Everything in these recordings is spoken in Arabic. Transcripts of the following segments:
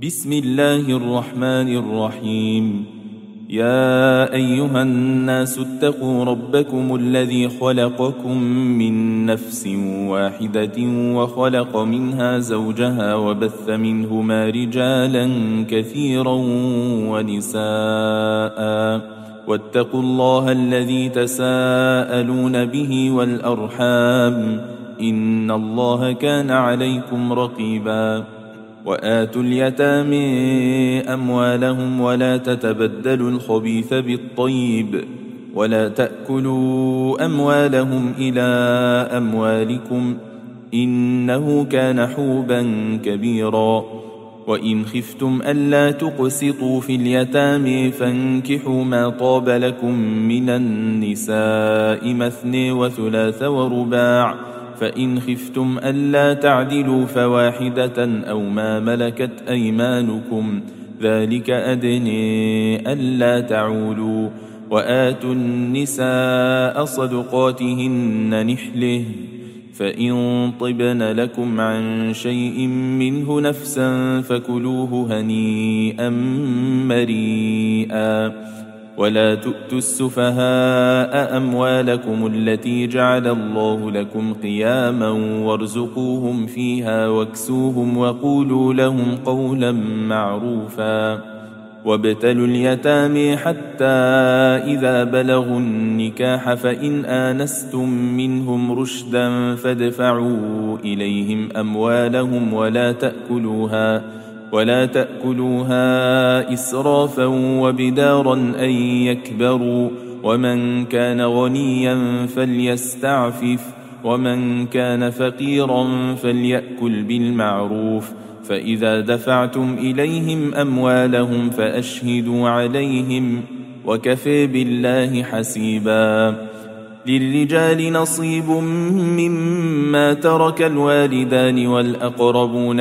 بسم الله الرحمن الرحيم. يا أيها الناس اتقوا ربكم الذي خلقكم من نفس واحدة وخلق منها زوجها وبث منهما رجالا كثيرا ونساء، واتقوا الله الذي تساءلون به والأرحام إن الله كان عليكم رقيبا. وآتوا اليتامى أموالهم ولا تتبدلوا الخبيث بالطيب ولا تأكلوا أموالهم إلى أموالكم إنه كان حوبا كبيرا. وإن خفتم ألا تقسطوا في اليتامى فانكحوا ما طاب لكم من النساء مثني وثلاث ورباع، فإن خفتم ألا تعدلوا فواحدة أو ما ملكت أيمانكم ذلك أدنى ألا تعولوا. وآتوا النساء صدقاتهن نحله، فإن طبن لكم عن شيء منه نفسا فكلوه هنيئا مريئا. ولا تؤتوا السفهاء أموالكم التي جعل الله لكم قياما وارزقوهم فيها واكسوهم وقولوا لهم قولا معروفا. وابتلوا اليتامى حتى إذا بلغوا النكاح فإن آنستم منهم رشدا فادفعوا إليهم أموالهم ولا تأكلوها إسرافا وبدارا أن يكبروا، ومن كان غنيا فليستعفف ومن كان فقيرا فليأكل بالمعروف. فإذا دفعتم إليهم أموالهم فأشهدوا عليهم وكفى بالله حسيبا. للرجال نصيب مما ترك الوالدان والأقربون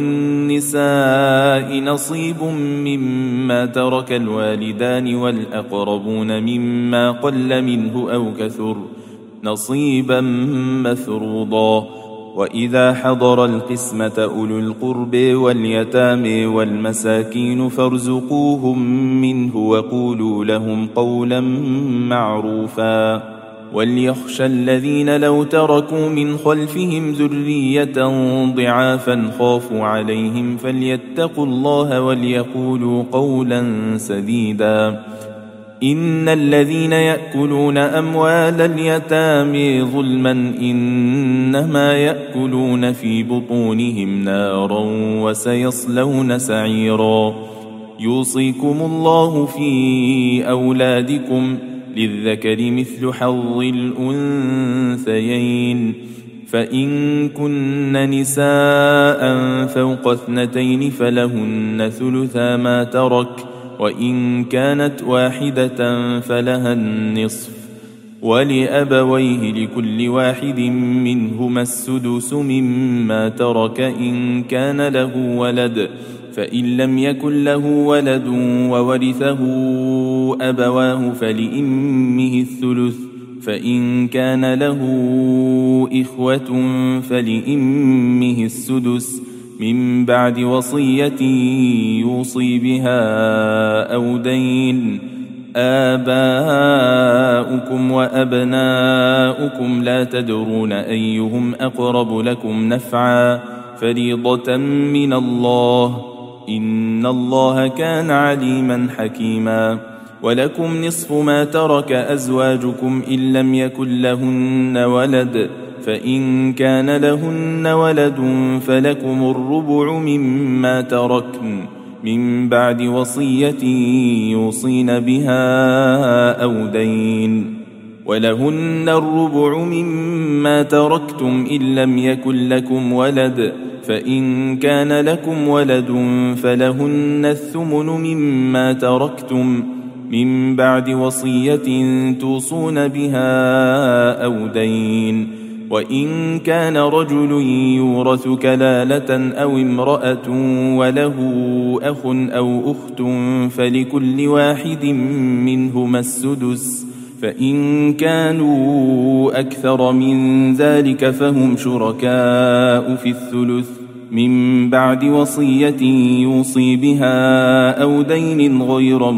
وللنساء نصيب مما ترك الوالدان والأقربون مما قل منه أو كثر نصيبا مفروضا. وإذا حضر القسمة أولو القرب واليتامى والمساكين فارزقوهم منه وقولوا لهم قولا معروفا. وليخشى الذين لو تركوا من خلفهم ذرية ضعافا خافوا عليهم فليتقوا الله وليقولوا قولا سديدا. إن الذين يأكلون أموال اليتامى ظلما إنما يأكلون في بطونهم نارا وسيصلون سعيرا. يوصيكم الله في أولادكم للذكر مثل حظ الأنثيين، فإن كن نساء فوق 2 فلهن ثلثا ما ترك، وإن كانت واحدة فلها النصف، ولأبويه لكل واحد منهما السدس مما ترك إن كان له ولد، فإن لم يكن له ولد وورثه أبواه فلأمه الثلث، فإن كان له إخوة فلأمه السدس من بعد وصية يوصي بها أو دين. آباؤكم وأبناؤكم لا تدرون أيهم أقرب لكم نفعا فريضة من الله إن الله كان عليما حكيما. ولكم نصف ما ترك أزواجكم إن لم يكن لهن ولد، فإن كان لهن ولد فلكم الربع مما تركن من بعد وصية يوصين بها أو دين. ولهن الربع مما تركتم إن لم يكن لكم ولد، فإن كان لكم ولد فلهن الثمن مما تركتم من بعد وصية توصون بها أو دين. وإن كان رجل يورث كلالة أو امرأة وله أخ أو أخت فلكل واحد منهما السدس، فإن كانوا أكثر من ذلك فهم شركاء في الثلث، من بعد وصية يوصي بها أو دين غير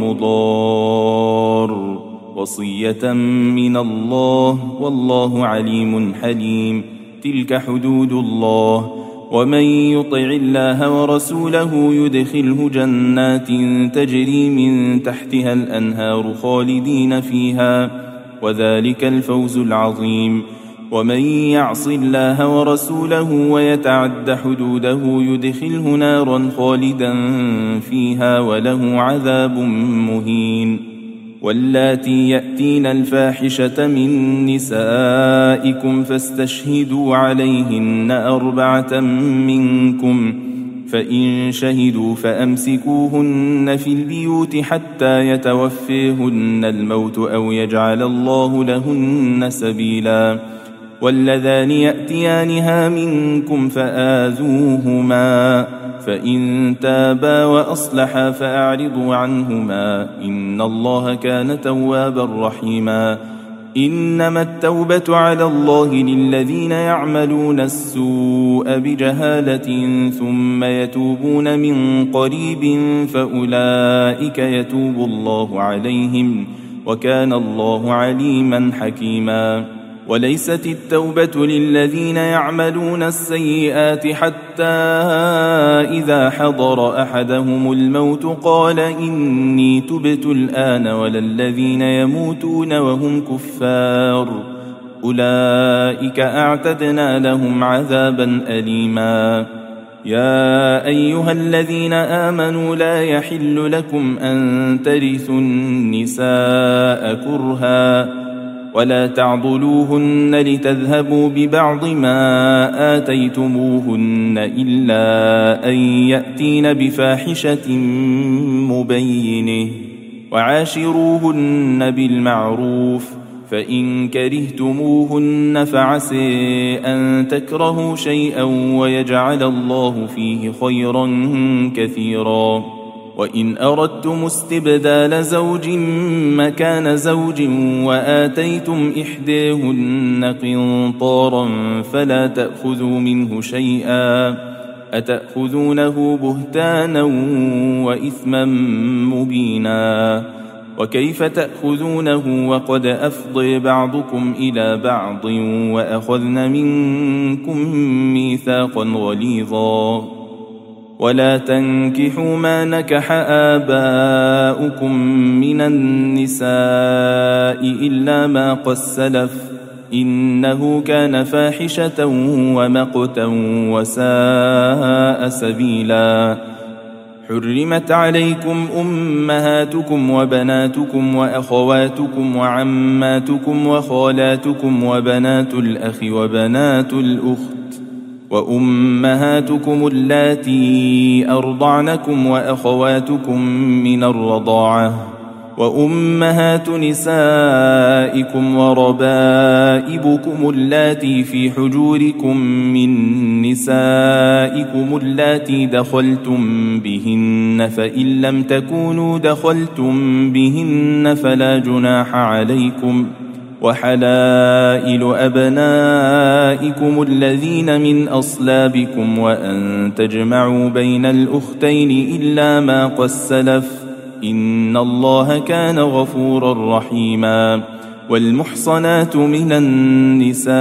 مضار، وصية من الله والله عليم حليم. تلك حدود الله، ومن يطع الله ورسوله يدخله جنات تجري من تحتها الأنهار خالدين فيها، وذلك الفوز العظيم. ومن يعص الله ورسوله ويتعد حدوده يدخله نارا خالدا فيها وله عذاب مهين. واللاتي يأتين الفاحشة من نسائكم فاستشهدوا عليهن 4 منكم، فإن شهدوا فأمسكوهن في البيوت حتى يتوفيهن الموت أو يجعل الله لهن سبيلا. واللذان يأتيانها منكم فآذوهما، فإن تابا وأصلحا فأعرضوا عنهما، إن الله كان توابا رحيما. إنما التوبة على الله للذين يعملون السوء بجهالة ثم يتوبون من قريب فأولئك يتوب الله عليهم، وكان الله عليما حكيما. وليست التوبة للذين يعملون السيئات حتى إذا حضر أحدهم الموت قال إني تبت الآن، ولا الذين يموتون وهم كفار، أولئك أعتدنا لهم عذابا أليما. يا أيها الذين آمنوا لا يحل لكم أن ترثوا النساء كرها، ولا تعضلوهن لتذهبوا ببعض ما آتيتموهن إلا أن يأتين بفاحشة مبينة، وعاشروهن بالمعروف، فإن كرهتموهن فعسى أن تكرهوا شيئا ويجعل الله فيه خيرا كثيرا. وإن أردتم استبدال زوج مكان زوج وآتيتم إحداهن قنطارا فلا تأخذوا منه شيئا، أتأخذونه بهتانا وإثما مبينا. وكيف تأخذونه وقد أفضى بعضكم إلى بعض وأخذن منكم ميثاقا غليظا. ولا تنكحوا ما نكح آباؤكم من النساء إلا ما قد سلف، إنه كان فاحشة ومقتا وساء سبيلا. حرمت عليكم أمهاتكم وبناتكم وأخواتكم وعماتكم وخالاتكم وبنات الأخ وبنات الأخت وأمهاتكم اللاتي أرضعنكم وأخواتكم من الرضاعة وأمهات نسائكم وربائبكم اللاتي في حجوركم من نسائكم اللاتي دخلتم بهن، فإن لم تكونوا دخلتم بهن فلا جناح عليكم. وحلائل أبنائكم الذين من أصلابكم وأن تجمعوا بين الأختين إلا ما قد سلف، إن الله كان غفورا رحيما. والمحصنات من النساء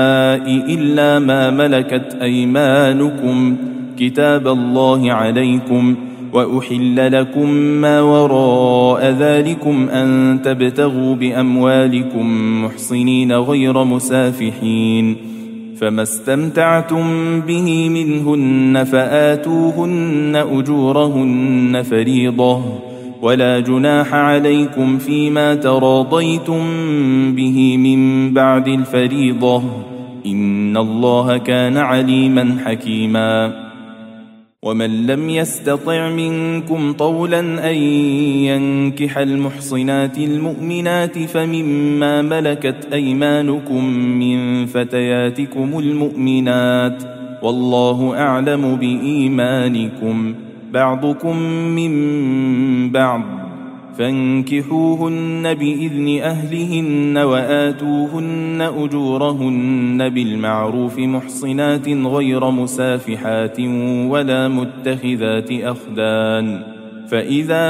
إلا ما ملكت أيمانكم كتاب الله عليكم، وأحل لكم ما وراء ذلكم أن تبتغوا بأموالكم محصنين غير مسافحين، فما استمتعتم به منهن فآتوهن أجورهن فريضة، ولا جناح عليكم فيما تراضيتم به من بعد الفريضة، إن الله كان عليما حكيما. ومن لم يستطع منكم طولا أن ينكح المحصنات المؤمنات فمما ملكت أيمانكم من فتياتكم المؤمنات، والله أعلم بإيمانكم، بعضكم من بعض، فانكحوهن بإذن أهلهن وآتوهن أجورهن بالمعروف محصنات غير مسافحات ولا متخذات أخدان. فإذا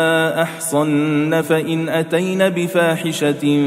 أحصن فإن أتين بفاحشة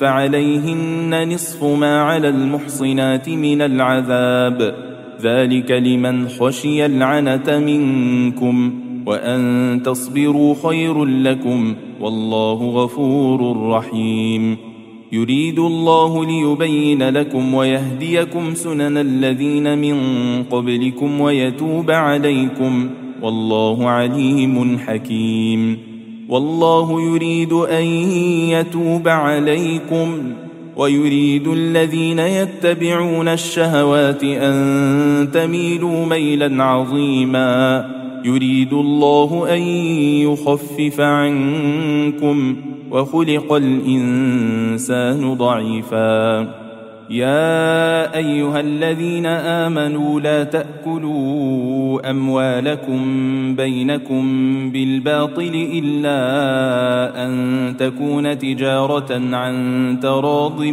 فعليهن نصف ما على المحصنات من العذاب، ذلك لمن خشي العنة منكم، وأن تصبروا خير لكم، والله غفور رحيم. يريد الله ليبين لكم ويهديكم سنن الذين من قبلكم ويتوب عليكم، والله عليم حكيم. والله يريد أن يتوب عليكم ويريد الذين يتبعون الشهوات أن تميلوا ميلا عظيما. يريد الله أن يخفف عنكم وخلق الإنسان ضعيفا. يا أيها الذين آمنوا لا تأكلوا أموالكم بينكم بالباطل إلا أن تكون تجارة عن تراض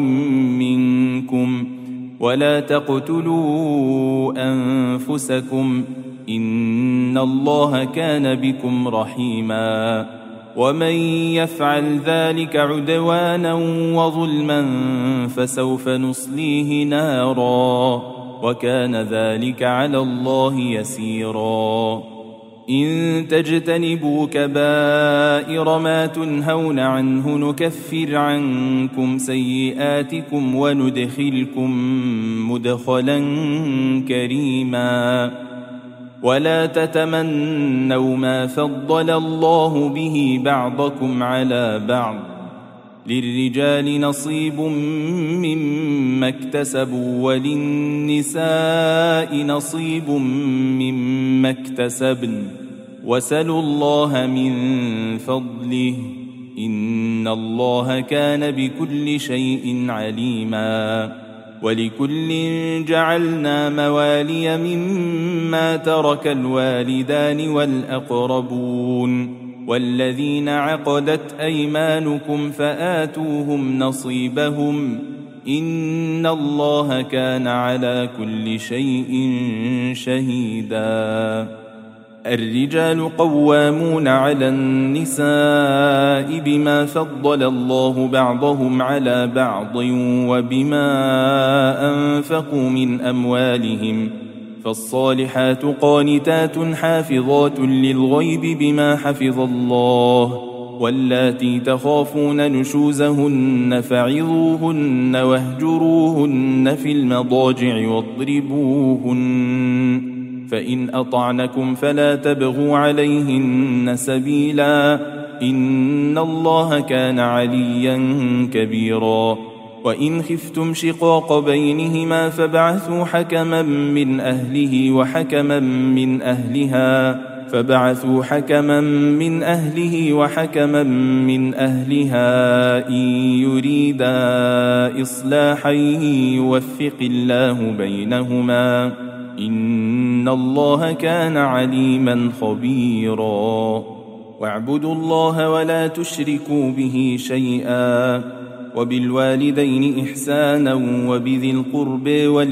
منكم، ولا تقتلوا أنفسكم، إن الله كان بكم رحيما. ومن يفعل ذلك عدوانا وظلما فسوف نصليه نارا، وكان ذلك على الله يسيرا. إن تجتنبوا كبائر ما تنهون عنه نكفر عنكم سيئاتكم وندخلكم مدخلا كريما. ولا تتمنوا ما فضل الله به بعضكم على بعض، للرجال نصيب مما اكتسبوا وللنساء نصيب مما اكتسبن، وسلوا الله من فضله، إن الله كان بكل شيء عليما. ولكل جعلنا موالي مما ترك الوالدان والأقربون والذين عقدت أيمانكم فآتوهم نصيبهم، إن الله كان على كل شيء شهيدا. الرجال قوامون على النساء بما فضل الله بعضهم على بعض وبما أنفقوا من أموالهم، فالصالحات قانتات حافظات للغيب بما حفظ الله، واللاتي تخافون نشوزهن فعظوهن واهجروهن في المضاجع واضربوهن، فإن أطعنكم فلا تبغوا عليهن سبيلا، إن الله كان عليا كبيرا. وإن خفتم شقاق بينهما فابعثوا حكما من أهله وحكما من أهلها وحكما من أهلها إن يريدا إصلاحا يوفق الله بينهما، إن الله كان عليما خبيرا. واعبدوا الله ولا تشركوا به شيئا، وبالوالدين إحسانا وبذي القرب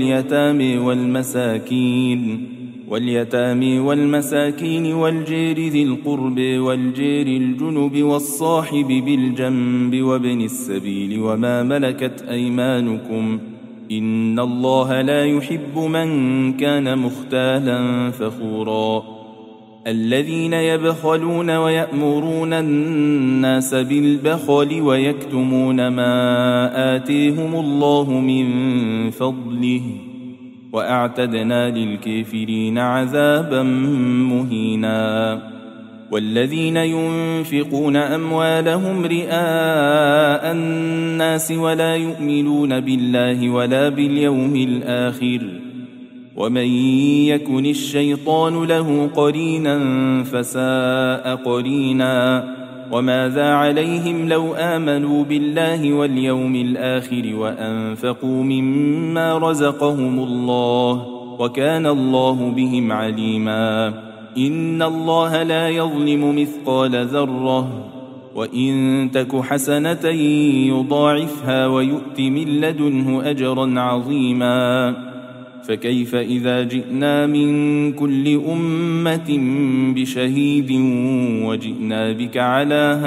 واليتامى والمساكين والجير ذي القرب والجير الجنب والصاحب بالجنب وابن السبيل وما ملكت أيمانكم، إن الله لا يحب من كان مختالا فخورا. الذين يبخلون ويأمرون الناس بالبخل ويكتمون ما آتيهم الله من فضله، وأعتدنا للكافرين عذابا مهينا. والذين ينفقون أموالهم رئاء الناس ولا يؤمنون بالله ولا باليوم الآخر، ومن يكن الشيطان له قرينا فساء قرينا. وماذا عليهم لو آمنوا بالله واليوم الآخر وأنفقوا مما رزقهم الله، وكان الله بهم عليما. إن الله لا يظلم مثقال ذرة وإن تك حسنة يضاعفها ويؤت من لدنه أجرا عظيما فكيف إذا جئنا من كل أمة بشهيد وجئنا بك على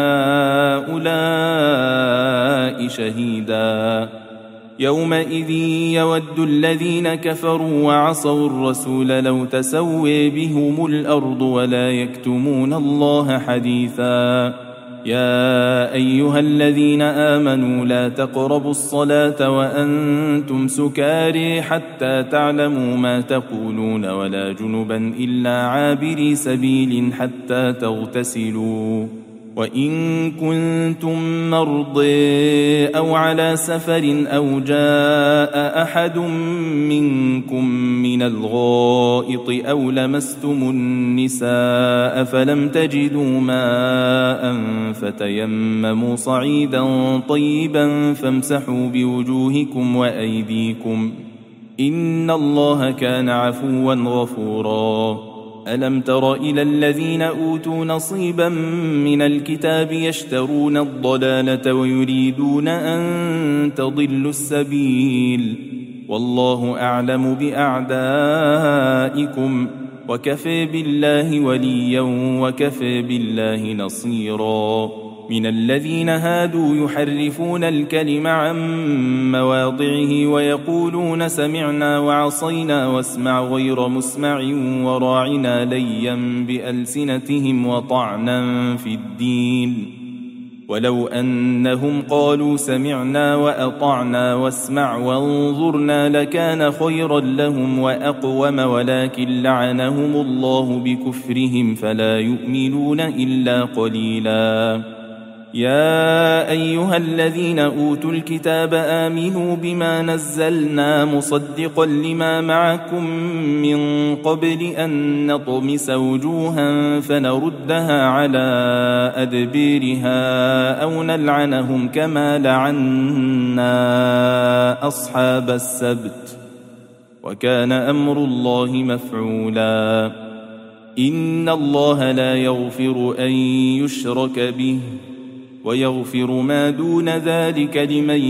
هؤلاء شهيدا يومئذ يود الذين كفروا وعصوا الرسول لو تسوي بهم الأرض ولا يكتمون الله حديثا يا أيها الذين آمنوا لا تقربوا الصلاة وأنتم سكاري حتى تعلموا ما تقولون ولا جنبا إلا عابري سبيل حتى تغتسلوا وإن كنتم مرضى أو على سفر أو جاء أحد منكم من الغائط أو لمستم النساء فلم تجدوا ماء فتيمموا صعيدا طيبا فامسحوا بوجوهكم وأيديكم إن الله كان عفوا غفورا ألم تر إلى الذين أوتوا نصيبا من الكتاب يشترون الضلالة ويريدون أن تضلوا السبيل والله أعلم بأعدائكم وكفى بالله وليا وكفى بالله نصيرا من الذين هادوا يحرفون الكلم عن مواضعه ويقولون سمعنا وعصينا واسمع غير مسمع وراعنا ليا بألسنتهم وطعنا في الدين ولو أنهم قالوا سمعنا وأطعنا واسمع وانظرنا لكان خيرا لهم وأقوم ولكن لعنهم الله بكفرهم فلا يؤمنون إلا قليلا يا أيها الذين أوتوا الكتاب آمنوا بما نزلنا مصدقا لما معكم من قبل أن نطمس وجوها فنردها على أدبيرها أو نلعنهم كما لعنا أصحاب السبت وكان أمر الله مفعولا إن الله لا يغفر أن يشرك به ويغفر ما دون ذلك لمن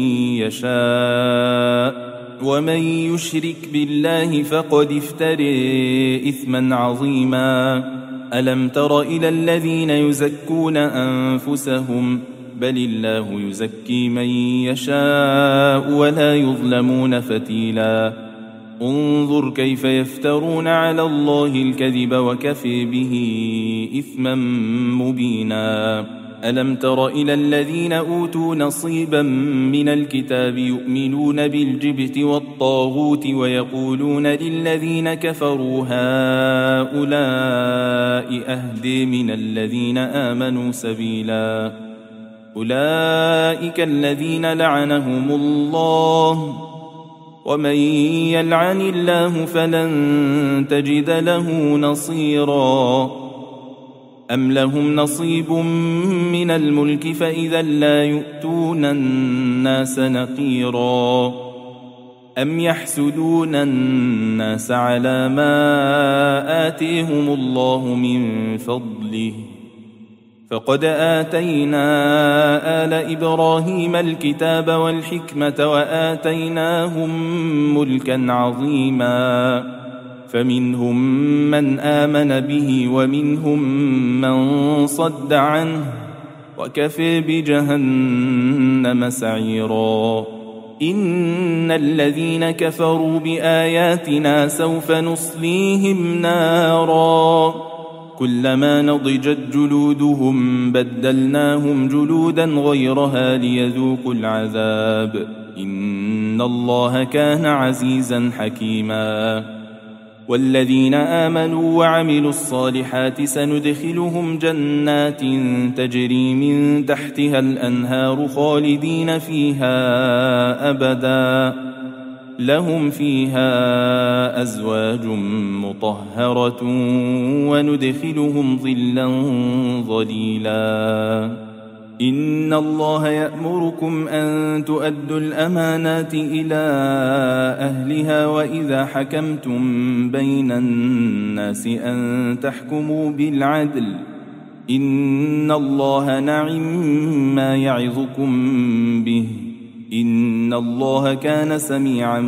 يشاء ومن يشرك بالله فقد افترى إثما عظيما ألم تر إلى الذين يزكون أنفسهم بل الله يزكي من يشاء ولا يظلمون فتيلا انظر كيف يفترون على الله الكذب وكفى به إثما مبينا ألم تر إلى الذين أوتوا نصيبا من الكتاب يؤمنون بالجبت والطاغوت ويقولون للذين كفروا هؤلاء أهدي من الذين آمنوا سبيلا أولئك الذين لعنهم الله ومن يلعن الله فلن تجد له نصيرا أم لهم نصيب من الملك فإذا لا يؤتون الناس نقيرا أم يحسدون الناس على ما آتيهم الله من فضله فقد آتينا آل إبراهيم الكتاب والحكمة وآتيناهم ملكا عظيما فمنهم من آمن به ومنهم من صد عنه وكفى بجهنم سعيرا إن الذين كفروا بآياتنا سوف نصليهم نارا كلما نضجت جلودهم بدلناهم جلودا غيرها ليذوقوا العذاب إن الله كان عزيزا حكيما والذين آمنوا وعملوا الصالحات سندخلهم جنات تجري من تحتها الأنهار خالدين فيها أبدا لهم فيها أزواج مطهرة وندخلهم ظلا ظليلا إن الله يأمركم أن تؤدوا الأمانات إلى أهلها وإذا حكمتم بين الناس أن تحكموا بالعدل إن الله نعم يعظكم به إن الله كان سميعا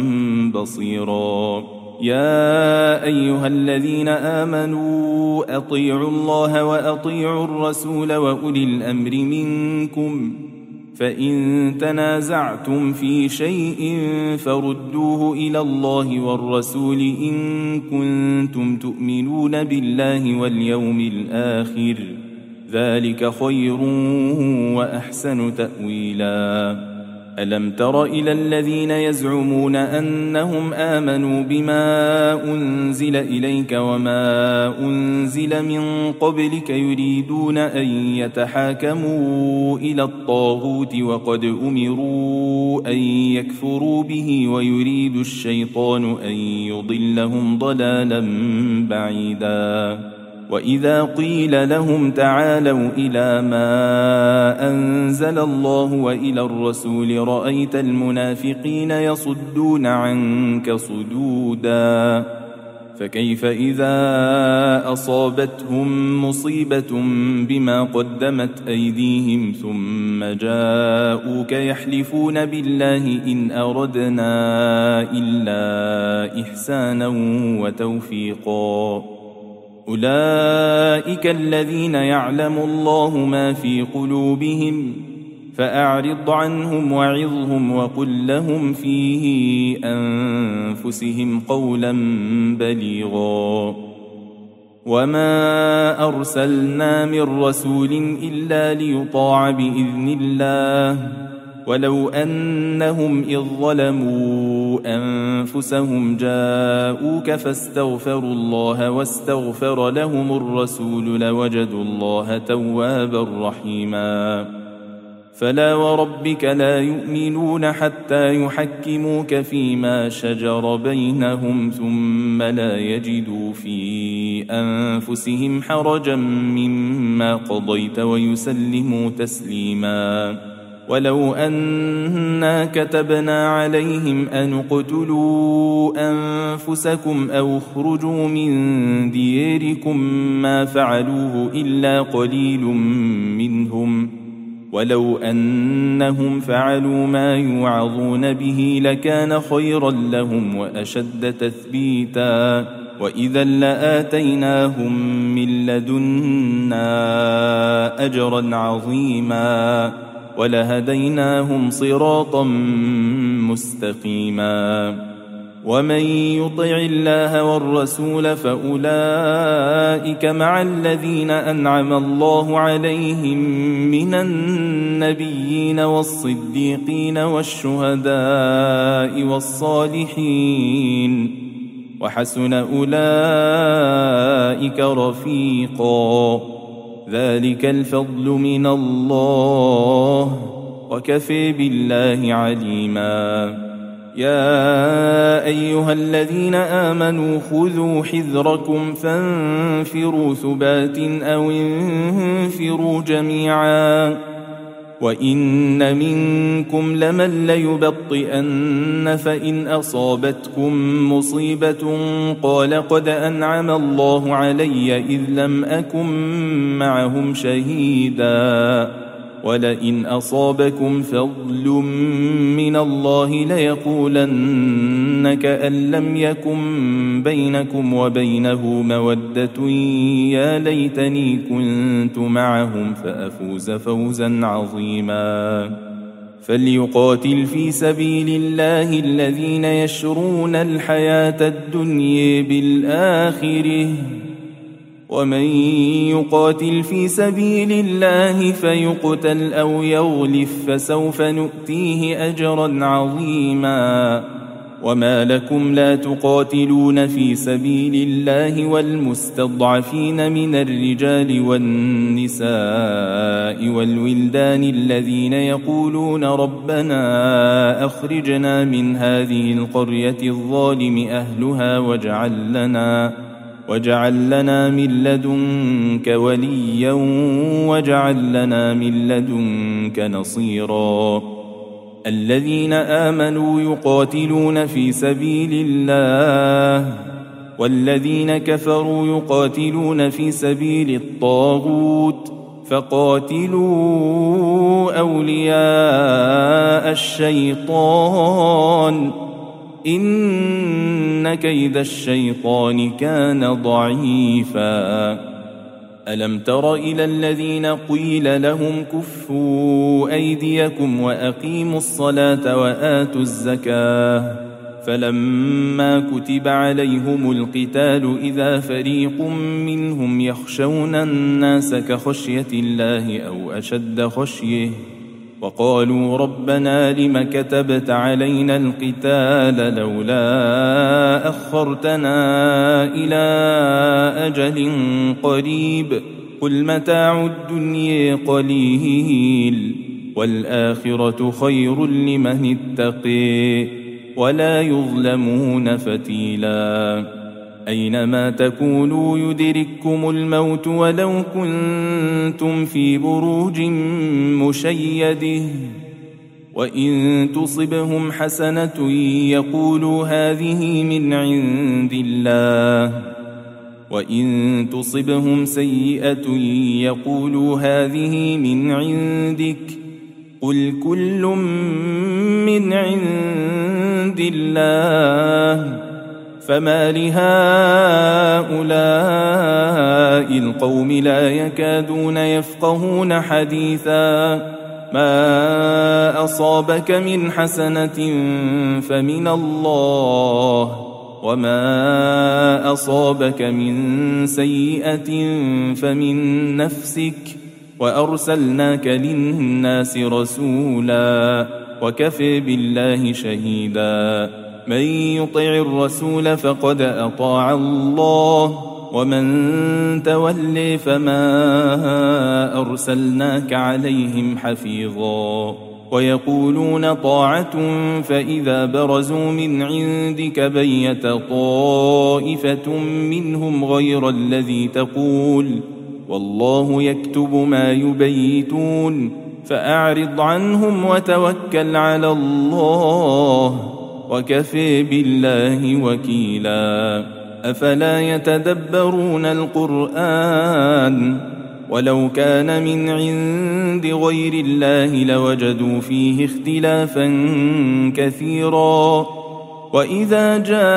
بصيرا يا أيها الذين آمنوا أطيعوا الله وأطيعوا الرسول وأولي الأمر منكم فإن تنازعتم في شيء فردوه إلى الله والرسول إن كنتم تؤمنون بالله واليوم الآخر ذلك خير وأحسن تأويلا ألم تر إلى الذين يزعمون أنهم آمنوا بما أنزل إليك وما أنزل من قبلك يريدون أن يتحاكموا إلى الطاغوت وقد أمروا أن يكفروا به ويريد الشيطان أن يضلهم ضلالا بعيدا وإذا قيل لهم تعالوا إلى ما أنزل الله وإلى الرسول رأيت المنافقين يصدون عنك صدودا فكيف إذا أصابتهم مصيبة بما قدمت أيديهم ثم جاءوك يحلفون بالله إن أردنا إلا إحسانا وتوفيقا أولئك الذين يعلم الله ما في قلوبهم فأعرض عنهم وعظهم وقل لهم في أنفسهم قولا بليغا وما أرسلنا من رسول إلا ليطاع بإذن الله ولو أنهم إذ ظلموا أنفسهم جاءوك فاستغفروا الله واستغفر لهم الرسول لوجدوا الله توابا رحيما فلا وربك لا يؤمنون حتى يحكموك فيما شجر بينهم ثم لا يجدوا في أنفسهم حرجا مما قضيت ويسلموا تسليما ولو أنا كتبنا عليهم أن اقتلوا أنفسكم أو اخرجوا من دياركم ما فعلوه إلا قليل منهم ولو أنهم فعلوا ما يوعظون به لكان خيرا لهم وأشد تثبيتا وإذا لآتيناهم من لدنا أجرا عظيما ولهديناهم صراطا مستقيما ومن يطع الله والرسول فأولئك مع الذين أنعم الله عليهم من النبيين والصديقين والشهداء والصالحين وحسن أولئك رفيقا ذلك الفضل من الله وكفى بالله عليما يا أيها الذين آمنوا خذوا حذركم فانفروا ثبات أو انفروا جميعا وإن منكم لمن ليبطئن فإن أصابتكم مصيبة قال قد أنعم الله علي إذ لم أكن معهم شهيدا ولئن أصابكم فضل من الله ليقولن كأن لم يكن بينكم وبينه مودة يا ليتني كنت معهم فأفوز فوزا عظيما فليقاتل في سبيل الله الذين يشرون الحياة الدنيا بالآخرة ومن يقاتل في سبيل الله فيقتل أو يغلف فسوف نؤتيه أجرا عظيما وما لكم لا تقاتلون في سبيل الله والمستضعفين من الرجال والنساء والولدان الذين يقولون ربنا أخرجنا من هذه القرية الظالم أهلها واجعل لنا من لدنك وليا واجعل لنا من لدنك نصيرا الذين آمنوا يقاتلون في سبيل الله والذين كفروا يقاتلون في سبيل الطاغوت فقاتلوا أولياء الشيطان إن كيد الشيطان كان ضعيفا ألم تر إلى الذين قيل لهم كفوا أيديكم وأقيموا الصلاة وآتوا الزكاة فلما كتب عليهم القتال إذا فريق منهم يخشون الناس كخشية الله أو أشد خشيه وقالوا ربنا لم كتبت علينا القتال لولا أخرتنا إلى أجل قريب قل متاع الدنيا قليل والآخرة خير لمن اتقي ولا يظلمون فتيلا أينما تكونوا يدرككم الموت ولو كنتم في بروج مشيده وإن تصبهم حسنة يقولوا هذه من عند الله وإن تصبهم سيئة يقولوا هذه من عندك قل كل من عند الله فما لهؤلاء القوم لا يكادون يفقهون حديثا ما أصابك من حسنة فمن الله وما أصابك من سيئة فمن نفسك وأرسلناك للناس رسولا وكفى بالله شهيدا من يطع الرسول فقد أطاع الله ومن تولي فما أرسلناك عليهم حفيظا ويقولون طاعة فإذا برزوا من عندك بيت طائفة منهم غير الذي تقول والله يكتب ما يبيتون فأعرض عنهم وتوكل على الله وكفى بالله وكيلا أفلا يتدبرون القرآن ولو كان من عند غير الله لوجدوا فيه اختلافا كثيرا وإذا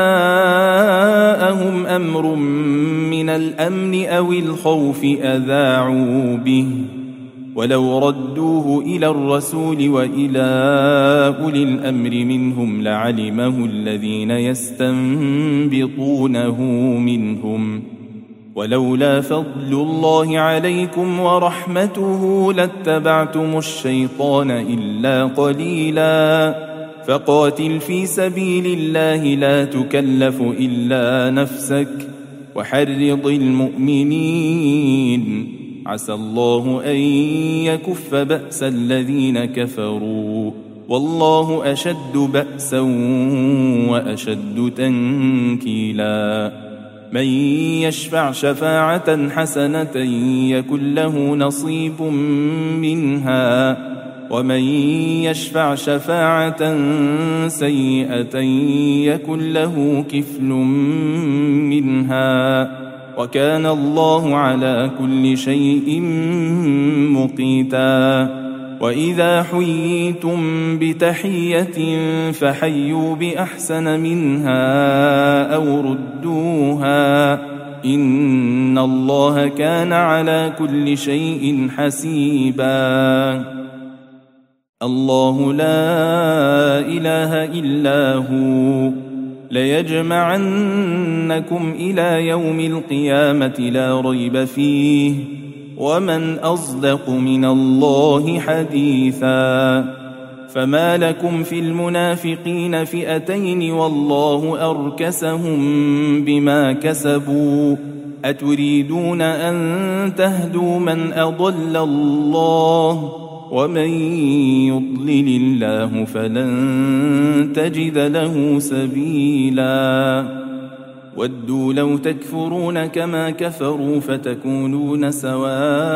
جاءهم أمر من الأمن أو الخوف أذاعوا به ولو ردوه إلى الرسول وإلى أولي الأمر منهم لعلمه الذين يستنبطونه منهم ولولا فضل الله عليكم ورحمته لاتبعتم الشيطان إلا قليلا فقاتل في سبيل الله لا تكلف إلا نفسك وحرض المؤمنين عسى الله أن يكف بأس الذين كفروا والله أشد بأسا وأشد تنكيلا من يشفع شفاعة حسنة يكن له نصيب منها ومن يشفع شفاعة سيئة يكن له كفل منها وكان الله على كل شيء مقيتا وإذا حييتم بتحية فحيوا بأحسن منها أو ردوها إن الله كان على كل شيء حسيبا الله لا إله إلا هو ليجمعنكم إلى يوم القيامة لا ريب فيه ومن أصدق من الله حديثا فما لكم في المنافقين فئتين والله أركسهم بما كسبوا أتريدون أن تهدوا من أضل الله ومن يضلل الله فلن تجد له سبيلا ودوا لو تكفرون كما كفروا فتكونون سواء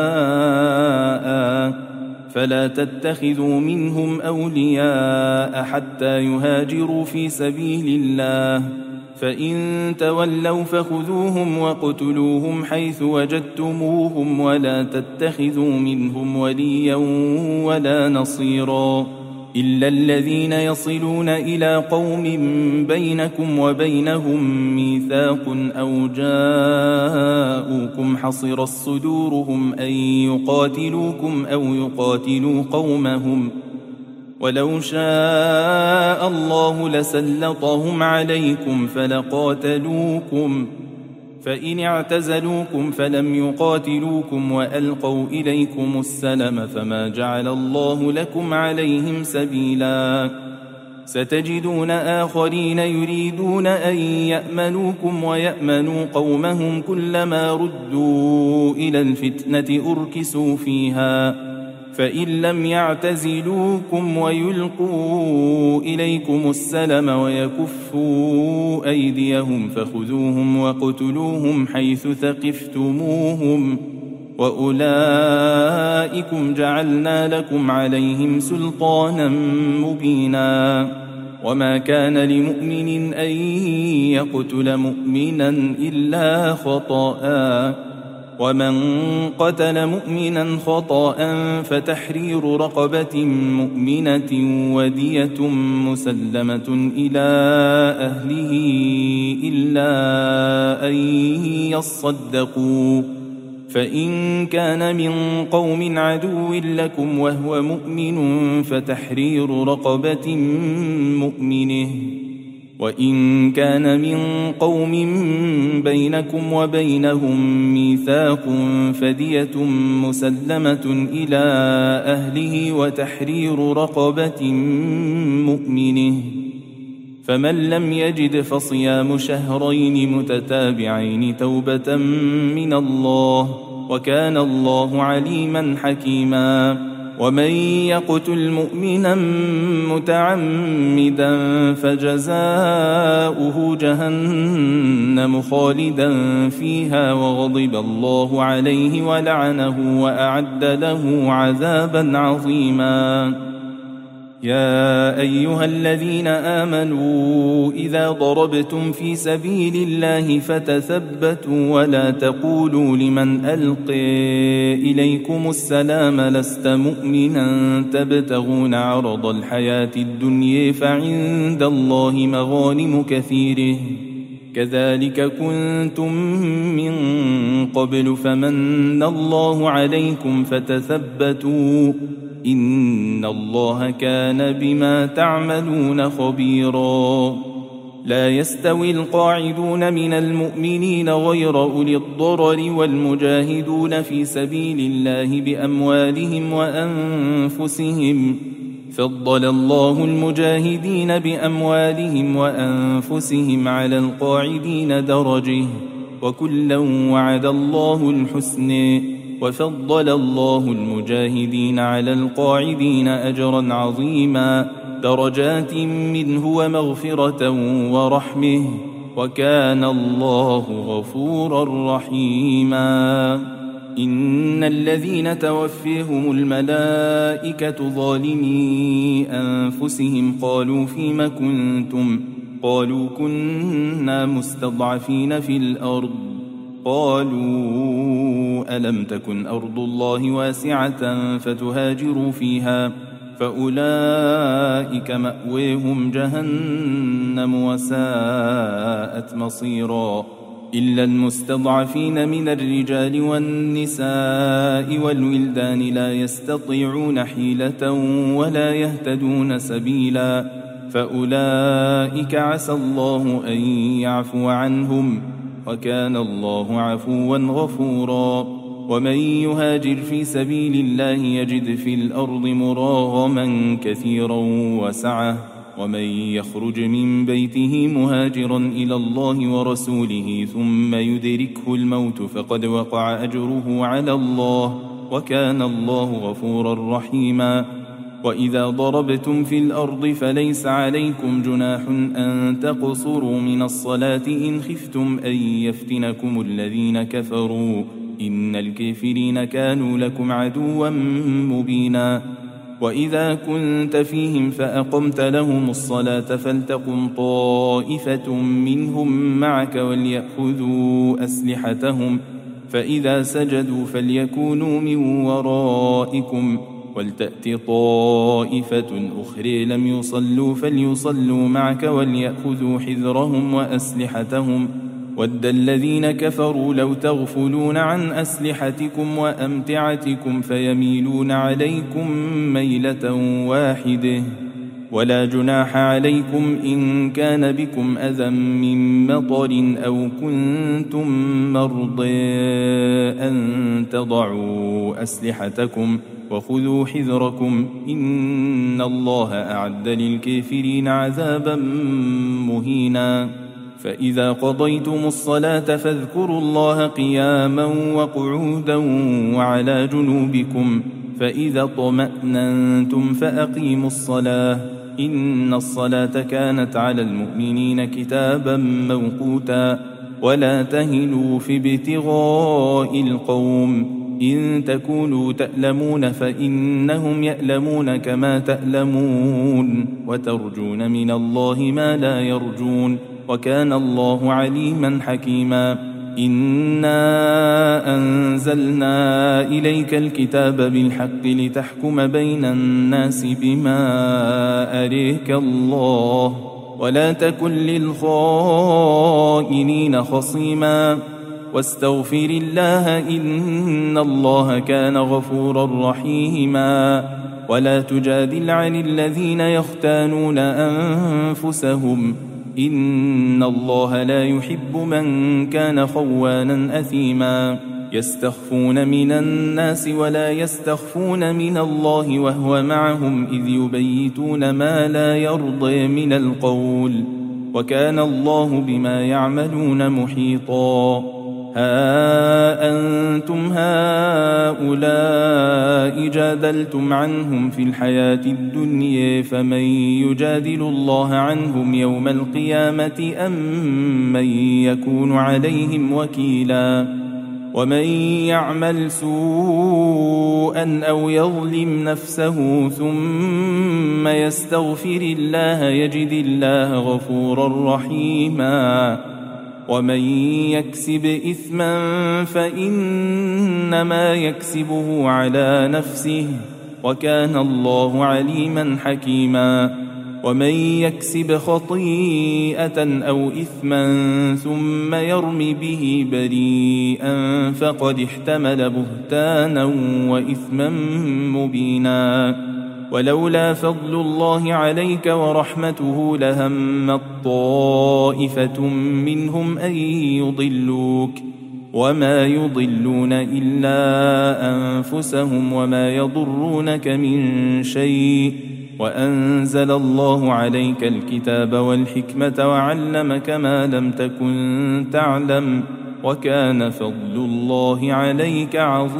فلا تتخذوا منهم أولياء حتى يهاجروا في سبيل الله فإن تولوا فخذوهم واقتلوهم حيث وجدتموهم ولا تتخذوا منهم وليا ولا نصيرا إلا الذين يصلون إلى قوم بينكم وبينهم ميثاق أو جاءوكم حصرت صدورهم أن يقاتلوكم أو يقاتلوا قومهم ولو شاء الله لسلطهم عليكم فلقاتلوكم فإن اعتزلوكم فلم يقاتلوكم وألقوا إليكم السلم فما جعل الله لكم عليهم سبيلا ستجدون آخرين يريدون أن يأمنوكم ويأمنوا قومهم كلما ردوا إلى الفتنة أركسوا فيها فإن لم يعتزلوكم ويلقوا إليكم السلم ويكفوا أيديهم فخذوهم واقتلوهم حيث ثقفتموهم وأولئكم جعلنا لكم عليهم سلطانا مبينا وما كان لمؤمن أن يقتل مؤمنا إلا خطأ ومن قتل مؤمنا خطأ فتحرير رقبة مؤمنة ودية مسلمة إلى أهله إلا أن يصدقوا فإن كان من قوم عدو لكم وهو مؤمن فتحرير رقبة مؤمنة وإن كان من قوم بينكم وبينهم ميثاق فدية مسلمة إلى أهله وتحرير رقبة مؤمنة فمن لم يجد فصيام شهرين متتابعين توبة من الله وكان الله عليما حكيما ومن يقتل مؤمنا متعمدا فجزاؤه جهنم خالدا فيها وغضب الله عليه ولعنه وأعد له عذابا عظيما يا أيها الذين آمنوا إذا ضربتم في سبيل الله فتثبتوا ولا تقولوا لمن ألقي إليكم السلام لست مؤمنا تبتغون عرض الحياة الدنيا فعند الله مغانم كثيره كذلك كنتم من قبل فمن الله عليكم فتثبتوا إن الله كان بما تعملون خبيرا لا يستوي القاعدون من المؤمنين غير أولي الضرر والمجاهدون في سبيل الله بأموالهم وأنفسهم فضل الله المجاهدين بأموالهم وأنفسهم على القاعدين درجة وكلا وعد الله الحسن وفضل الله المجاهدين على القاعدين أجرا عظيما درجات منه ومغفرة ورحمه وكان الله غفورا رحيما إن الذين توفيهم الملائكة ظالمي أنفسهم قالوا فيم كنتم قالوا كنا مستضعفين في الأرض قالوا ألم تكن أرض الله واسعة فتهاجروا فيها فأولئك مأويهم جهنم وساءت مصيرا إلا المستضعفين من الرجال والنساء والولدان لا يستطيعون حيلة ولا يهتدون سبيلا فأولئك عسى الله أن يعفو عنهم وكان الله عفوا غفورا ومن يهاجر في سبيل الله يجد في الأرض مراغما كثيرا وسعة ومن يخرج من بيته مهاجرا إلى الله ورسوله ثم يدركه الموت فقد وقع أجره على الله وكان الله غفورا رحيما وإذا ضربتم في الأرض فليس عليكم جناح أن تقصروا من الصلاة إن خفتم أن يفتنكم الذين كفروا إن الكافرين كانوا لكم عدوا مبينا وإذا كنت فيهم فأقمت لهم الصلاة فلتقم طائفة منهم معك وليأخذوا أسلحتهم، فإذا سجدوا فليكونوا من ورائكم، ولتأت طائفة أخرى لم يصلوا فليصلوا معك وليأخذوا حذرهم وأسلحتهم. ود الذين كفروا لو تغفلون عن أسلحتكم وأمتعتكم فيميلون عليكم ميلة واحدة. ولا جناح عليكم إن كان بكم أذى من مطر أو كنتم مرضى أن تضعوا أسلحتكم وخذوا حذركم، إن الله أعد للكافرين عذابا مهينا. فإذا قضيتم الصلاة فاذكروا الله قياما وقعودا وعلى جنوبكم، فإذا اطمأننتم فأقيموا الصلاة، إن الصلاة كانت على المؤمنين كتابا موقوتا. ولا تهنوا في ابتغاء القوم، إن تكونوا تألمون فإنهم يألمون كما تألمون، وترجون من الله ما لا يرجون، وكان الله عليما حكيما. إنا أنزلنا إليك الكتاب بالحق لتحكم بين الناس بما أريك الله، ولا تكن للخائنين خصيما، واستغفر الله إن الله كان غفورا رحيما. ولا تجادل عن الذين يختانون أنفسهم، إن الله لا يحب من كان خوانا أثيما. يستخفون من الناس ولا يستخفون من الله وهو معهم إذ يبيتون ما لا يرضي من القول، وكان الله بما يعملون محيطا. ها أنتم هؤلاء جادلتم عنهم في الحياة الدنيا، فمن يجادل الله عنهم يوم القيامة أم من يكون عليهم وكيلا؟ ومن يعمل سوءا أو يظلم نفسه ثم يستغفر الله يجد الله غفورا رحيما. ومن يكسب إثما فإنما يكسبه على نفسه، وكان الله عليما حكيما. ومن يكسب خطيئة أو إثما ثم يرم به بريئا فقد احتمل بهتانا وإثما مبينا. ولولا فضل الله عليك ورحمته لهمت طائفة منهم أن يضلوك، وما يضلون إلا أنفسهم وما يضرونك من شيء. وأنزل الله عليك الكتاب والحكمة وعلمك ما لم تكن تعلم، وكان فضل الله عليك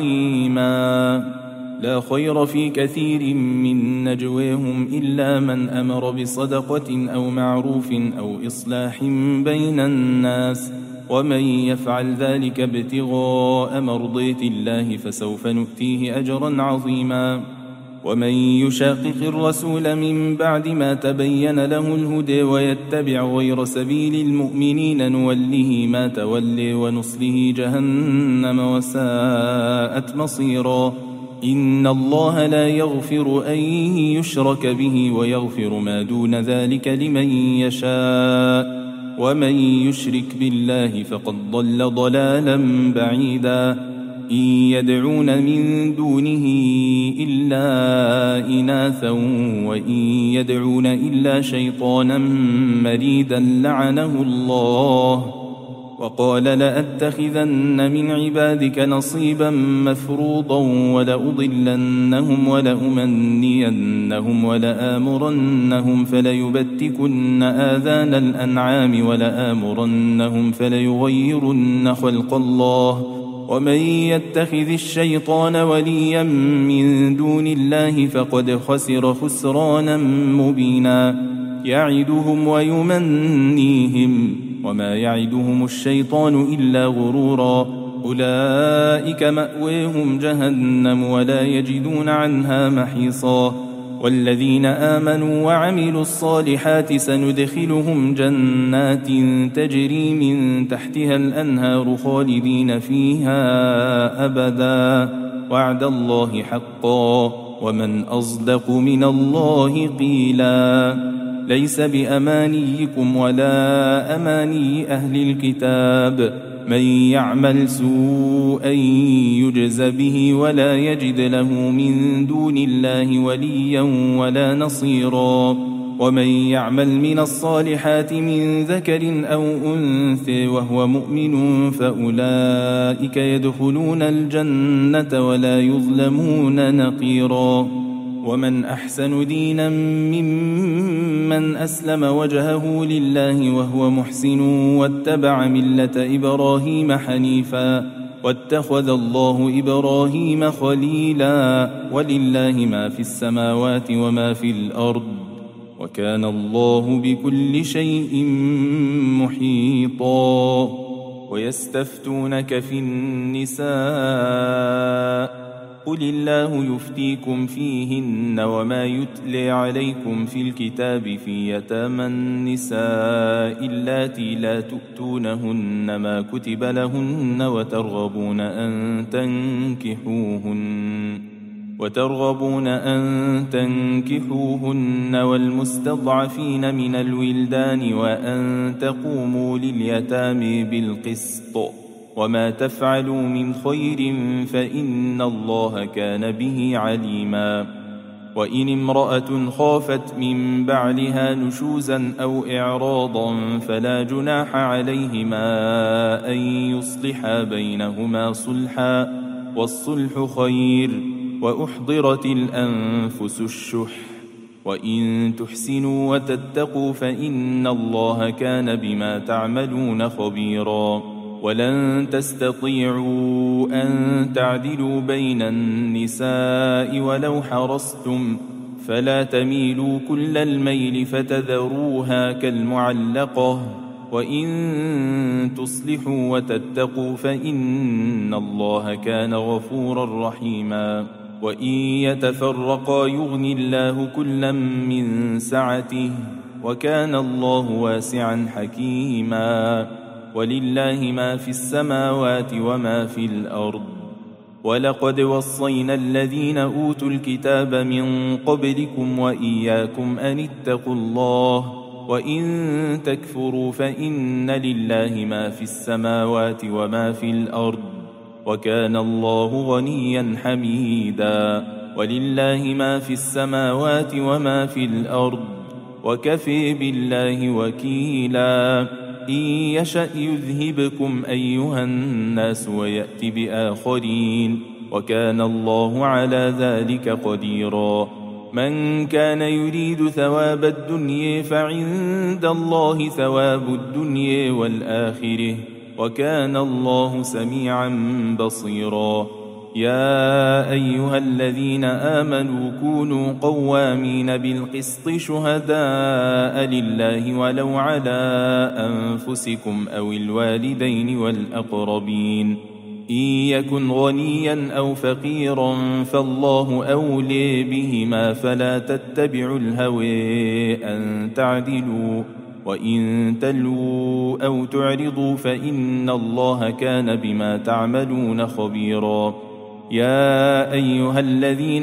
عظيما. لا خير في كثير من نجواهم إلا من أمر بصدقة أو معروف أو إصلاح بين الناس، ومن يفعل ذلك ابتغاء مرضات الله فسوف نؤتيه أجرا عظيما. ومن يشاقق الرسول من بعد ما تبين له الهدى ويتبع غير سبيل المؤمنين نوله ما تولي ونصله جهنم وساءت مصيرا. إن الله لا يغفر أن يشرك به ويغفر ما دون ذلك لمن يشاء، ومن يشرك بالله فقد ضل ضلالا بعيدا. إن يدعون من دونه إلا إناثا وإن يدعون إلا شيطانا مريدا لعنه الله، وقال لأتخذن من عبادك نصيبا مفروضا ولأضلنهم ولأمنينهم ولآمرنهم فليبتكن آذان الأنعام ولآمرنهم فليغيرن خلق الله. ومن يتخذ الشيطان وليا من دون الله فقد خسر خسرانا مبينا. يعدهم ويمنيهم وما يعدهم الشيطان إلا غرورا. أولئك مأويهم جهنم ولا يجدون عنها محيصا. والذين آمنوا وعملوا الصالحات سندخلهم جنات تجري من تحتها الأنهار خالدين فيها أبدا وعد الله حقا ومن أصدق من الله قيلا ليس بأمانيكم ولا أماني أهل الكتاب من يعمل سوءا يجز به ولا يجد له من دون الله وليا ولا نصيرا ومن يعمل من الصالحات من ذكر أو أنثى وهو مؤمن فأولئك يدخلون الجنة ولا يظلمون نقيرا ومن أحسن دينا ممن أسلم وجهه لله وهو محسن واتبع ملة إبراهيم حنيفا واتخذ الله إبراهيم خليلا ولله ما في السماوات وما في الأرض وكان الله بكل شيء محيطا ويستفتونك في النساء قل الله يفتيكم فيهن وما يتلى عليكم في الكتاب في يتامى النساء اللاتي لا تؤتونهن ما كتب لهن وترغبون أن تنكحوهن والمستضعفين من الولدان وأن تقوموا لليتامى بالقسط وما تفعلوا من خير فإن الله كان به عليما وإن امرأة خافت من بعلها نشوزا أو إعراضا فلا جناح عليهما أن يصلحا بينهما صلحا والصلح خير وأحضرت الأنفس الشح وإن تحسنوا وتتقوا فإن الله كان بما تعملون خبيرا ولن تستطيعوا أن تعدلوا بين النساء ولو حرصتم فلا تميلوا كل الميل فتذروها كالمعلقة وإن تصلحوا وتتقوا فإن الله كان غفورا رحيما وإن يتفرقا يغني الله كلا من سعته وكان الله واسعا حكيما ولله ما في السماوات وما في الأرض ولقد وصينا الذين أوتوا الكتاب من قبلكم وإياكم أن اتقوا الله وإن تكفروا فإن لله ما في السماوات وما في الأرض وكان الله غنيا حميدا ولله ما في السماوات وما في الأرض وكفى بالله وكيلا إن يشأ يذهبكم أيها الناس ويأت بآخرين وكان الله على ذلك قديرا من كان يريد ثواب الدنيا فعند الله ثواب الدنيا والآخرة وكان الله سميعا بصيرا يا أيها الذين آمنوا كونوا قوامين بالقسط شهداء لله ولو على أنفسكم أو الوالدين والأقربين إن يكن غنيا أو فقيرا فالله أولي بهما فلا تتبعوا الهوى أن تعدلوا وإن تلووا أو تعرضوا فإن الله كان بما تعملون خبيرا يا أيها الذين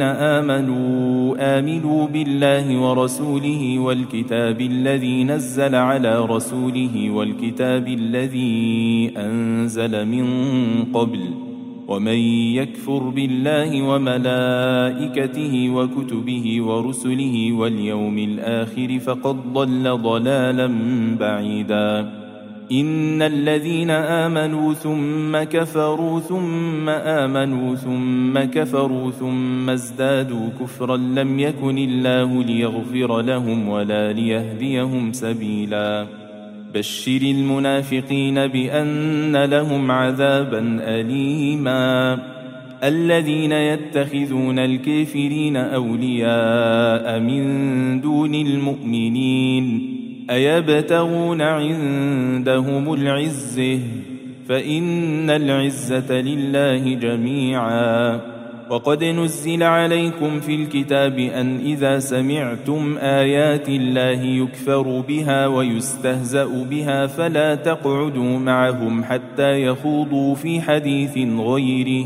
آمنوا بالله ورسوله والكتاب الذي نزل على رسوله والكتاب الذي أنزل من قبل ومن يكفر بالله وملائكته وكتبه ورسله واليوم الآخر فقد ضل ضلالا بعيدا إن الذين آمنوا ثم كفروا ثم آمنوا ثم كفروا ثم ازدادوا كفرا لم يكن الله ليغفر لهم ولا ليهديهم سبيلا بشر المنافقين بأن لهم عذابا أليما الذين يتخذون الكافرين أولياء من دون المؤمنين أيبتغون عندهم العزة فإن العزة لله جميعا وقد نزل عليكم في الكتاب أن إذا سمعتم آيات الله يكفر بها ويستهزأ بها فلا تقعدوا معهم حتى يخوضوا في حديث غيره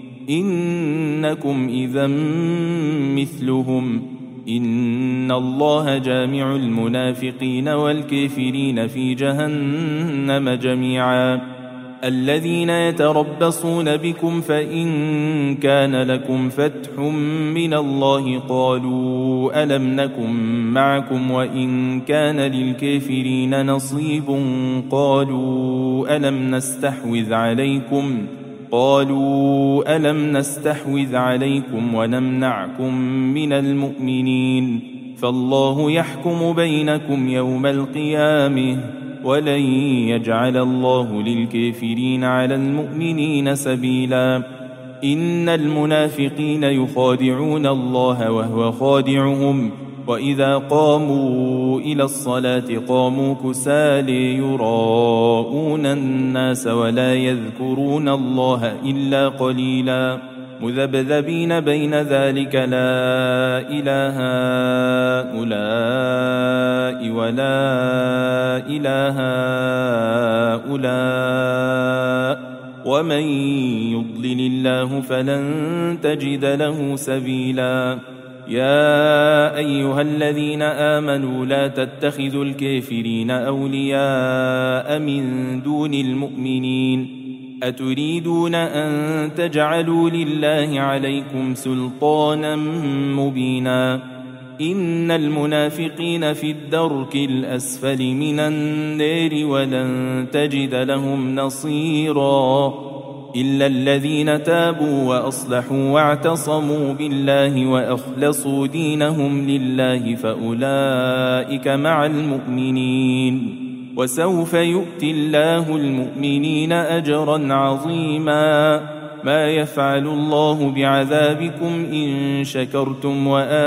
إنكم إذا مثلهم إن الله جامع المنافقين والكافرين في جهنم جميعا الذين يتربصون بكم فإن كان لكم فتح من الله قالوا ألم نكن معكم وإن كان للكافرين نصيب قالوا ألم نستحوذ عليكم ونمنعكم من المؤمنين فالله يحكم بينكم يوم القيامة ولن يجعل الله للكافرين على المؤمنين سبيلا إن المنافقين يخادعون الله وهو خادعهم وإذا قاموا إلى الصلاة قاموا كسالى يراءون الناس ولا يذكرون الله إلا قليلا مذبذبين بين ذلك لا إله هؤلاء ولا إله هؤلاء ومن يضلل الله فلن تجد له سبيلا يا أيها الذين آمنوا لا تتخذوا الكافرين أولياء من دون المؤمنين أتريدون أن تجعلوا لله عليكم سلطانا مبينا إن المنافقين في الدرك الأسفل من النار ولن تجد لهم نصيرا إلا الذين تابوا وأصلحوا واعتصموا بالله وأخلصوا دينهم لله فأولئك مع المؤمنين وسوف يؤتي الله المؤمنين أجرا عظيما ما يفعل الله بعذابكم إن شكرتم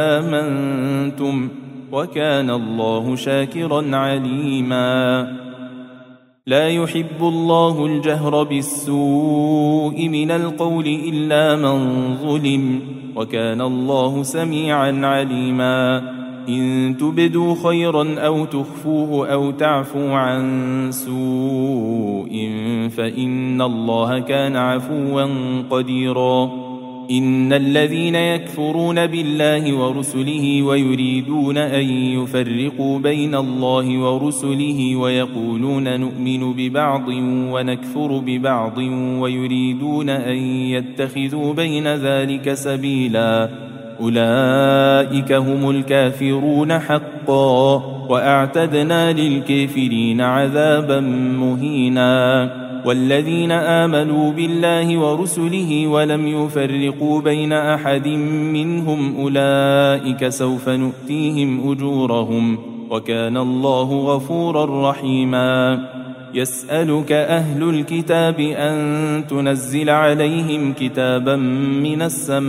وآمنتم وكان الله شاكرا عليما لا يحب الله الجهر بالسوء من القول إلا من ظلم وكان الله سميعا عليما إن تبدوا خيرا أو تخفوه أو تعفوا عن سوء فإن الله كان عفوا قديرا إن الذين يكفرون بالله ورسله ويريدون أن يفرقوا بين الله ورسله ويقولون نؤمن ببعض ونكفر ببعض ويريدون أن يتخذوا بين ذلك سبيلا أولئك هم الكافرون حقا وأعتدنا للكافرين عذابا مهينا والذين آمنوا بالله ورسله ولم يفرقوا بين أحد منهم أولئك سوف نؤتيهم أجورهم وكان الله غفورا رحيما يسألك أهل الكتاب أن تنزل عليهم كتابا من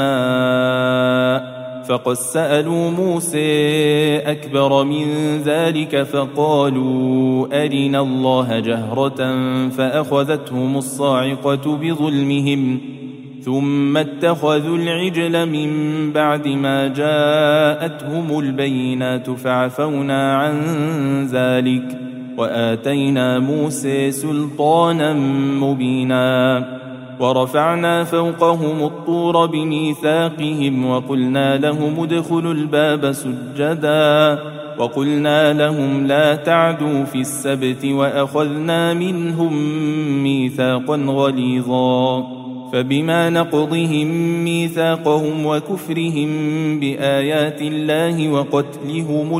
السماء فقد سألوا موسى أكبر من ذلك فقالوا أرنا الله جهرة فأخذتهم الصاعقة بظلمهم ثم اتخذوا العجل من بعد ما جاءتهم البينات فعفونا عن ذلك وآتينا موسى سلطانا مبينا ورفعنا فوقهم الطور بميثاقهم وقلنا لهم ادخلوا الباب سجدا وقلنا لهم لا تعدوا في السبت وأخذنا منهم ميثاقا غليظا فبما نقضهم ميثاقهم وكفرهم بآيات الله وقتلهم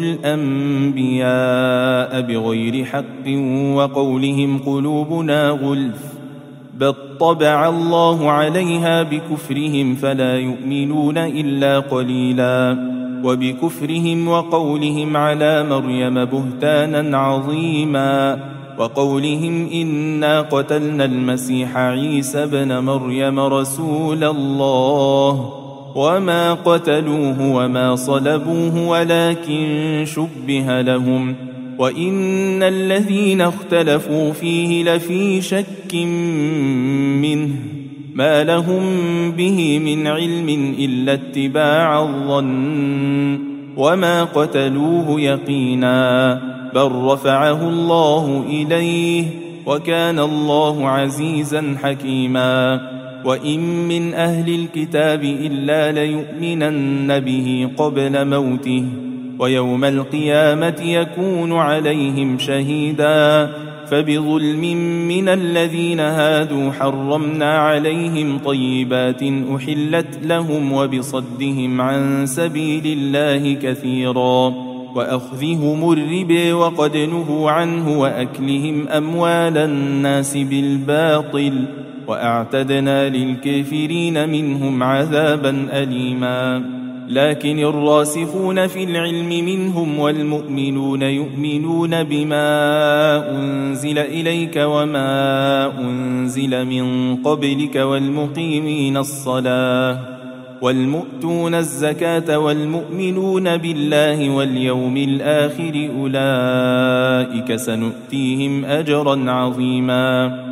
الأنبياء بغير حق وقولهم قلوبنا غلف بل طبع الله عليها بكفرهم فلا يؤمنون إلا قليلا وبكفرهم وقولهم على مريم بهتانا عظيما وقولهم إنا قتلنا المسيح عيسى ابن مريم رسول الله وما قتلوه وما صلبوه ولكن شبه لهم وإن الذين اختلفوا فيه لفي شك منه ما لهم به من علم إلا اتباع الظن وما قتلوه يقينا بل رفعه الله إليه وكان الله عزيزا حكيما وإن من أهل الكتاب إلا ليؤمنن به قبل موته ويوم القيامة يكون عليهم شهيدا فبظلم من الذين هادوا حرمنا عليهم طيبات أحلت لهم وبصدهم عن سبيل الله كثيرا وأخذهم الربا وقد نهوا عنه وأكلهم أموال الناس بالباطل وأعتدنا للكافرين منهم عذابا أليما لكن الراسخون في العلم منهم والمؤمنون يؤمنون بما أنزل إليك وما أنزل من قبلك والمقيمين الصلاة والمؤتون الزكاة والمؤمنون بالله واليوم الآخر أولئك سنؤتيهم أجرا عظيما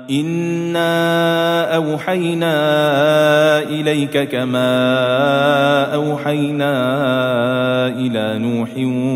إنا أوحينا إليك كما أوحينا إلى نوح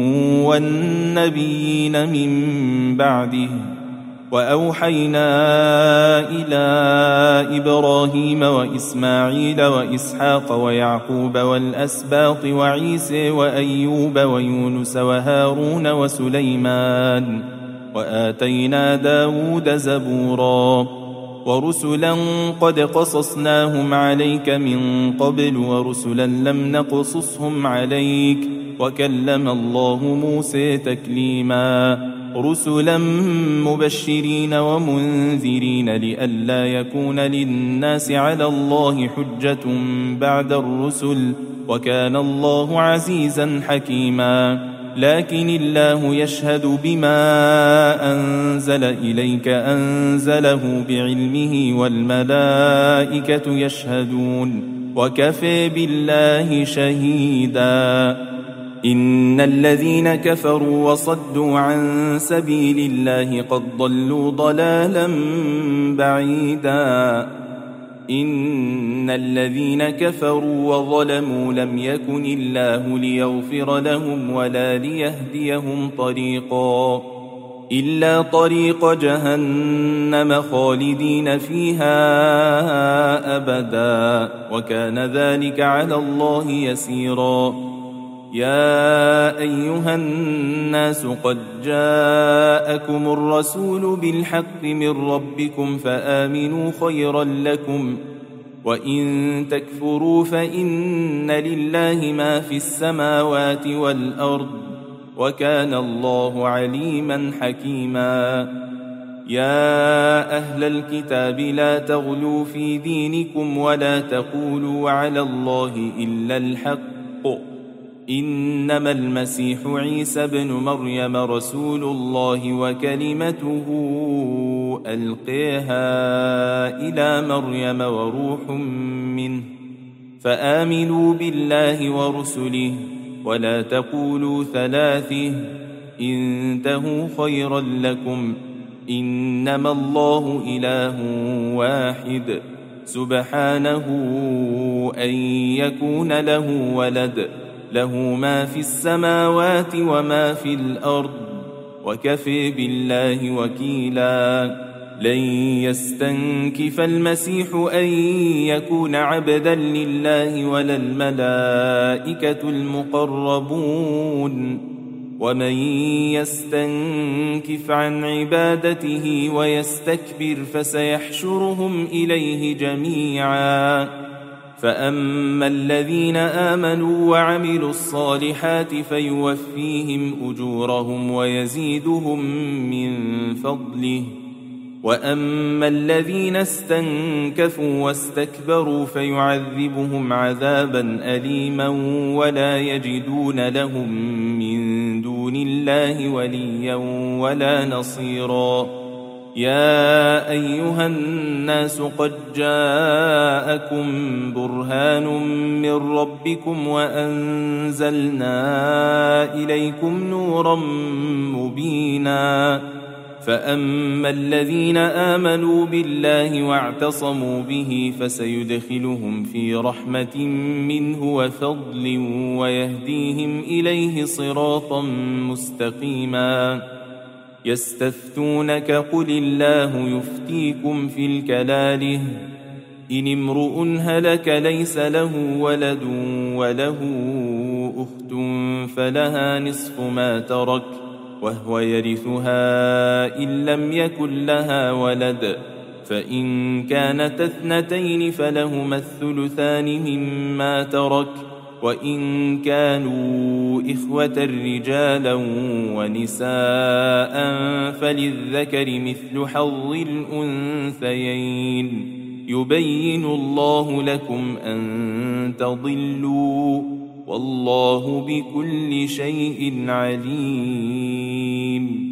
والنبيين من بعده وأوحينا إلى إبراهيم وإسماعيل وإسحاق ويعقوب والأسباط وعيسى وأيوب ويونس وهارون وسليمان وآتينا داود زبورا ورسلا قد قصصناهم عليك من قبل ورسلا لم نقصصهم عليك وكلم الله موسى تكليما رسلا مبشرين ومنذرين لئلا يكون للناس على الله حجة بعد الرسل وكان الله عزيزا حكيما لكن الله يشهد بما أنزل إليك أنزله بعلمه والملائكة يشهدون وكفى بالله شهيدا إن الذين كفروا وصدوا عن سبيل الله قد ضلوا ضلالا بعيدا إن الذين كفروا وظلموا لم يكن الله ليغفر لهم ولا ليهديهم طريقا إلا طريق جهنم خالدين فيها أبدا وكان ذلك على الله يسيرا يا أيها الناس قد جاءكم الرسول بالحق من ربكم فآمنوا خيرا لكم وإن تكفروا فإن لله ما في السماوات والأرض وكان الله عليما حكيما يا أهل الكتاب لا تغلوا في دينكم ولا تقولوا على الله إلا الحق إنما المسيح عيسى بن مريم رسول الله وكلمته ألقيها إلى مريم وروح منه فآمنوا بالله ورسله ولا تقولوا ثلاثه انتهوا خيرا لكم إنما الله إله واحد سبحانه أن يكون له ولد له ما في السماوات وما في الأرض وكفى بالله وكيلا لن يستنكف المسيح أن يكون عبدا لله ولا الملائكة المقربون ومن يستنكف عن عبادته ويستكبر فسيحشرهم إليه جميعا فأما الذين آمنوا وعملوا الصالحات فيوفيهم أجورهم ويزيدهم من فضله وأما الذين استنكفوا واستكبروا فيعذبهم عذابا أليما ولا يجدون لهم من دون الله وليا ولا نصيرا يا أيها الناس قد جاءكم برهان من ربكم وأنزلنا إليكم نورا مبينا فأما الذين آمنوا بالله واعتصموا به فسيدخلهم في رحمة منه وفضل ويهديهم إليه صراطا مستقيما. يستفتونك قل الله يفتيكم في الكلاله إن امرؤ هلك ليس له ولد وله أخت فلها نصف ما ترك وهو يرثها إن لم يكن لها ولد، فإن كانت اثنتين فلهما الثلثان مما ترك، وإن كانوا إخوة رجالا ونساء فللذكر مثل حظ الأنثيين. يبين الله لكم أن تضلوا والله بكل شيء عليم.